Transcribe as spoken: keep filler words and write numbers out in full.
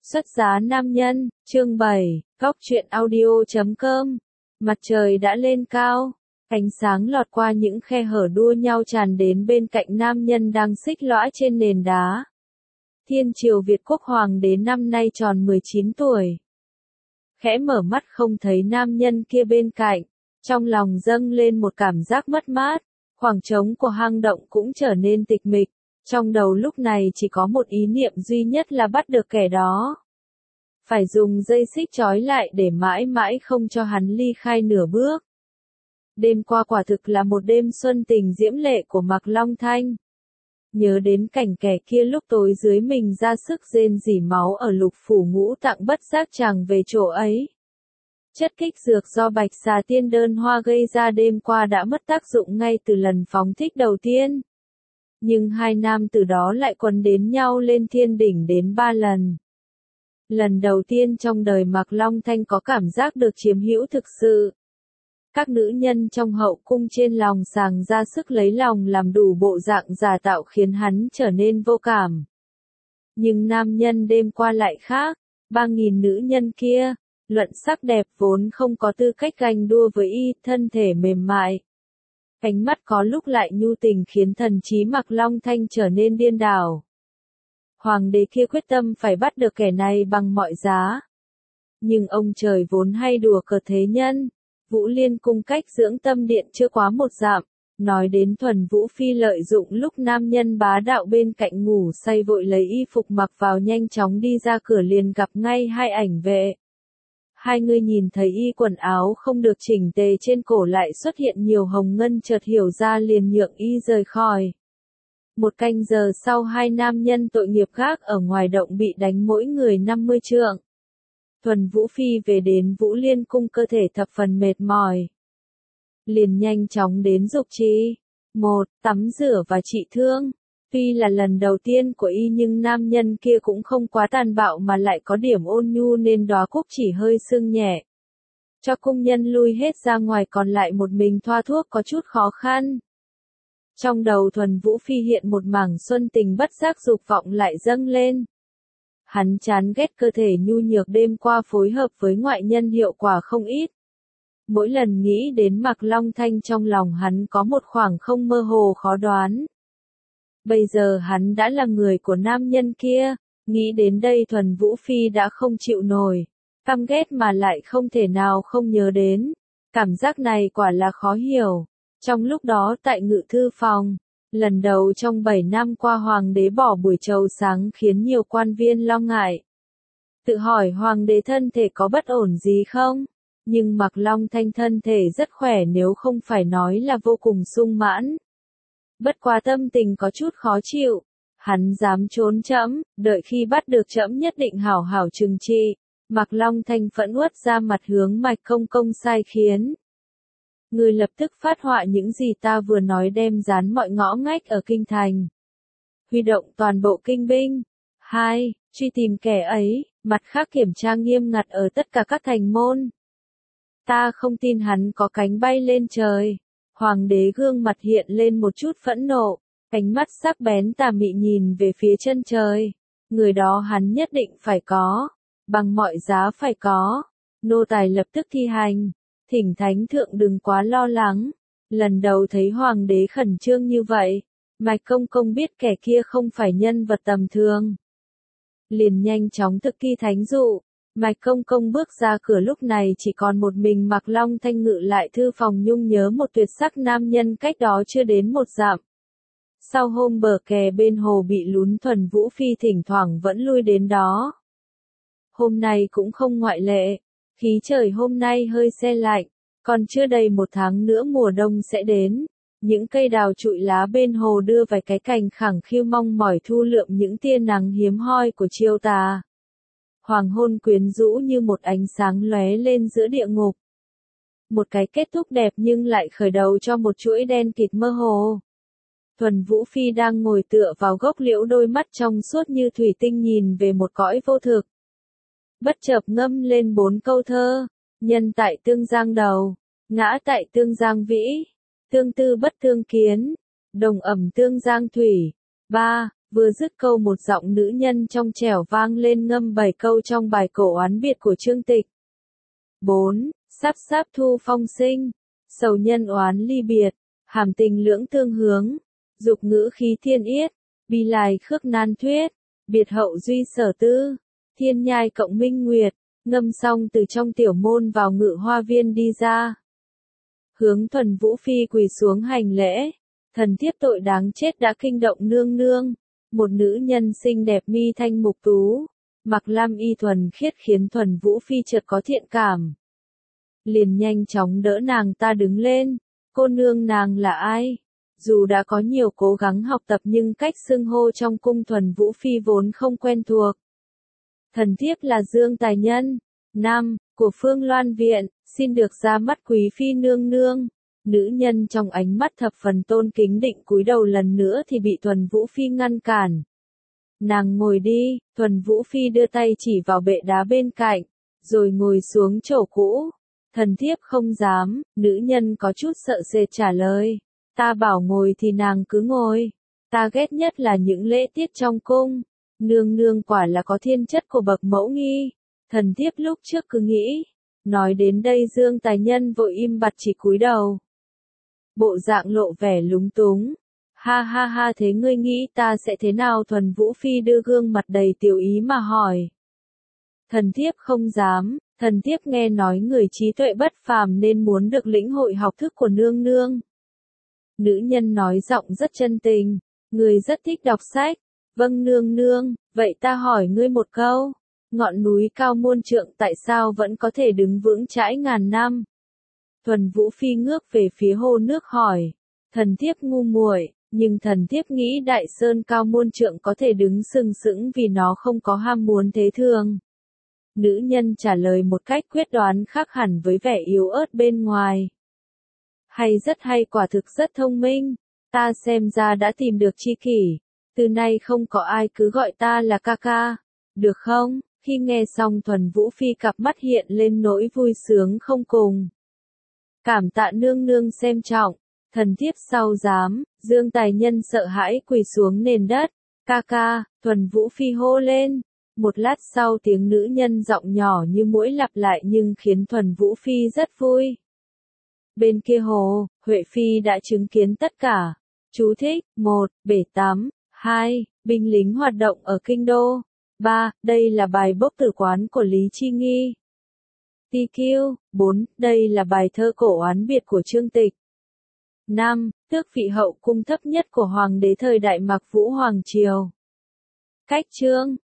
Xuất giá nam nhân, chương bảy, góc truyện audio chấm com. Mặt trời đã lên cao, ánh sáng lọt qua những khe hở đua nhau tràn đến bên cạnh nam nhân đang xích lõa trên nền đá. Thiên triều Việt Quốc Hoàng đế năm nay tròn mười chín tuổi. Khẽ mở mắt không thấy nam nhân kia bên cạnh, trong lòng dâng lên một cảm giác mất mát, khoảng trống của hang động cũng trở nên tịch mịch. Trong đầu lúc này chỉ có một ý niệm duy nhất là bắt được kẻ đó. Phải dùng dây xích trói lại để mãi mãi không cho hắn ly khai nửa bước. Đêm qua quả thực là một đêm xuân tình diễm lệ của Mạc Long Thanh. Nhớ đến cảnh kẻ kia lúc tối dưới mình ra sức rên rỉ máu ở lục phủ ngũ tạng, bất giác chàng về chỗ ấy. Chất kích dược do bạch xà tiên đơn hoa gây ra đêm qua đã mất tác dụng ngay từ lần phóng thích đầu tiên. Nhưng hai nam từ đó lại quấn đến nhau lên thiên đỉnh đến ba lần. Lần đầu tiên trong đời Mạc Long Thanh có cảm giác được chiếm hữu thực sự. Các nữ nhân trong hậu cung trên lòng sàng ra sức lấy lòng làm đủ bộ dạng giả tạo khiến hắn trở nên vô cảm. Nhưng nam nhân đêm qua lại khác, ba nghìn nữ nhân kia, luận sắc đẹp vốn không có tư cách ganh đua với y, thân thể mềm mại. Ánh mắt có lúc lại nhu tình khiến thần trí Mạc Long Thanh trở nên điên đảo. Hoàng đế kia quyết tâm phải bắt được kẻ này bằng mọi giá. Nhưng ông trời vốn hay đùa cợt thế nhân. Vũ Liên cung cách dưỡng tâm điện chưa quá một dặm. Nói đến Thuần Vũ Phi lợi dụng lúc nam nhân bá đạo bên cạnh ngủ say vội lấy y phục mặc vào nhanh chóng đi ra cửa liền gặp ngay hai ảnh vệ. Hai người nhìn thấy y quần áo không được chỉnh tề trên cổ lại xuất hiện nhiều hồng ngân, chợt hiểu ra liền nhượng y rời khỏi. Một canh giờ sau hai nam nhân tội nghiệp khác ở ngoài động bị đánh mỗi người năm mươi trượng. Thuần Vũ Phi về đến Vũ Liên cung cơ thể thập phần mệt mỏi. Liền nhanh chóng đến dục trì. Một, tắm rửa và trị thương. Tuy là lần đầu tiên của y nhưng nam nhân kia cũng không quá tàn bạo mà lại có điểm ôn nhu nên đóa cúc chỉ hơi sưng nhẹ. Cho cung nhân lui hết ra ngoài còn lại một mình thoa thuốc có chút khó khăn. Trong đầu Thuần Vũ Phi hiện một mảng xuân tình, bất giác dục vọng lại dâng lên. Hắn chán ghét cơ thể nhu nhược đêm qua phối hợp với ngoại nhân hiệu quả không ít. Mỗi lần nghĩ đến Mạc Long Thanh trong lòng hắn có một khoảng không mơ hồ khó đoán. Bây giờ hắn đã là người của nam nhân kia, nghĩ đến đây Thuần Vũ Phi đã không chịu nổi, căm ghét mà lại không thể nào không nhớ đến. Cảm giác này quả là khó hiểu. Trong lúc đó tại ngự thư phòng, lần đầu trong bảy năm qua hoàng đế bỏ buổi trầu sáng khiến nhiều quan viên lo ngại. Tự hỏi hoàng đế thân thể có bất ổn gì không? Nhưng Mạc Long Thanh thân thể rất khỏe, nếu không phải nói là vô cùng sung mãn. Bất quá tâm tình có chút khó chịu, hắn dám trốn trẫm, đợi khi bắt được trẫm nhất định hảo hảo trừng trị. Mạc Long Thanh phẫn uất ra mặt hướng Mạch Công Công sai khiến. Người lập tức phát họa những gì ta vừa nói, đem dán mọi ngõ ngách ở kinh thành. Huy động toàn bộ kinh binh. Hai, truy tìm kẻ ấy, mặt khác kiểm tra nghiêm ngặt ở tất cả các thành môn. Ta không tin hắn có cánh bay lên trời. Hoàng đế gương mặt hiện lên một chút phẫn nộ, ánh mắt sắc bén tà mị nhìn về phía chân trời. Người đó hắn nhất định phải có, bằng mọi giá phải có. Nô tài lập tức thi hành. Thỉnh thánh thượng đừng quá lo lắng. Lần đầu thấy hoàng đế khẩn trương như vậy, Mạch Công Công biết kẻ kia không phải nhân vật tầm thường. Liền nhanh chóng thực thi thánh dụ. Mạch Công Công bước ra cửa, lúc này chỉ còn một mình Mạc Long Thanh ngự lại thư phòng nhung nhớ một tuyệt sắc nam nhân cách đó chưa đến một dặm. Sau hôm bờ kè bên hồ bị lún, Thuần Vũ Phi thỉnh thoảng vẫn lui đến đó. Hôm nay cũng không ngoại lệ. Khí trời hôm nay hơi se lạnh, còn chưa đầy một tháng nữa mùa đông sẽ đến. Những cây đào trụi lá bên hồ đưa vài cái cành khẳng khiu mong mỏi thu lượm những tia nắng hiếm hoi của chiều tà. Hoàng hôn quyến rũ như một ánh sáng lóe lên giữa địa ngục. Một cái kết thúc đẹp nhưng lại khởi đầu cho một chuỗi đen kịt mơ hồ. Thuần Vũ Phi đang ngồi tựa vào gốc liễu, đôi mắt trong suốt như thủy tinh nhìn về một cõi vô thực. Bất chợt ngâm lên bốn câu thơ. Nhân tại tương giang đầu, ngã tại tương giang vĩ, tương tư bất tương kiến, đồng ẩm tương giang thủy. Ba, Vừa dứt câu một giọng nữ nhân trong trẻo vang lên ngâm bảy câu trong bài cổ oán biệt của Trương Tịch. bốn. Sắp sắp thu phong sinh, sầu nhân oán ly biệt, hàm tình lưỡng tương hướng, dục ngữ khí thiên yết, bi lại khước nan thuyết, biệt hậu duy sở tư, thiên nhai cộng minh nguyệt, ngâm xong từ trong tiểu môn vào ngự hoa viên đi ra. Hướng Thuần Vũ Phi quỳ xuống hành lễ, thần thiếp tội đáng chết đã kinh động nương nương, một nữ nhân xinh đẹp mi thanh mục tú, mặc lam y thuần khiết khiến Thuần Vũ Phi chợt có thiện cảm. Liền nhanh chóng đỡ nàng ta đứng lên, cô nương nàng là ai? Dù đã có nhiều cố gắng học tập nhưng cách xưng hô trong cung Thuần Vũ Phi vốn không quen thuộc. Thần thiếp là Dương Tài Nhân, nam, của Phương Loan Viện, xin được ra mắt quý phi nương nương. Nữ nhân trong ánh mắt thập phần tôn kính định cúi đầu lần nữa thì bị Thuần Vũ Phi ngăn cản. Nàng ngồi đi, Thuần Vũ Phi đưa tay chỉ vào bệ đá bên cạnh, rồi ngồi xuống chỗ cũ. Thần thiếp không dám, nữ nhân có chút sợ sệt trả lời. Ta bảo ngồi thì nàng cứ ngồi. Ta ghét nhất là những lễ tiết trong cung. Nương nương quả là có thiên chất của bậc mẫu nghi. Thần thiếp lúc trước cứ nghĩ. Nói đến đây Dương Tài Nhân vội im bặt chỉ cúi đầu. Bộ dạng lộ vẻ lúng túng. Ha ha ha, thế ngươi nghĩ ta sẽ thế nào? Thuần Vũ Phi đưa gương mặt đầy tiểu ý mà hỏi. Thần thiếp không dám, thần thiếp nghe nói người trí tuệ bất phàm nên muốn được lĩnh hội học thức của nương nương. Nữ nhân nói giọng rất chân tình, người rất thích đọc sách. Vâng nương nương, vậy ta hỏi ngươi một câu. Ngọn núi cao muôn trượng tại sao vẫn có thể đứng vững chãi ngàn năm? Thuần Vũ Phi ngước về phía hồ nước hỏi. Thần thiếp ngu muội, nhưng thần thiếp nghĩ đại sơn cao muôn trượng có thể đứng sừng sững vì nó không có ham muốn thế thường. Nữ nhân trả lời một cách quyết đoán khác hẳn với vẻ yếu ớt bên ngoài. Hay, rất hay, quả thực rất thông minh. Ta xem ra đã tìm được tri kỷ. Từ nay không có ai cứ gọi ta là ca ca. Được không? Khi nghe xong Thuần Vũ Phi cặp mắt hiện lên nỗi vui sướng không cùng. Cảm tạ nương nương xem trọng. Thần thiếp sau dám. Dương Tài Nhân sợ hãi quỳ xuống nền đất. Ca ca, Thuần Vũ Phi hô lên. Một lát sau tiếng nữ nhân giọng nhỏ như muỗi lặp lại nhưng khiến Thuần Vũ Phi rất vui. Bên kia hồ, Huệ Phi đã chứng kiến tất cả. Chú thích, một. Bể tắm. hai. Binh lính hoạt động ở kinh đô. ba. Đây là bài bốc tử quán của Lý Chi Nghi. tê quy. bốn. Đây là bài thơ cổ oán biệt của Trương Tịch. năm. Tước vị hậu cung thấp nhất của Hoàng đế thời Đại Mạc Vũ Hoàng Triều. Cách chương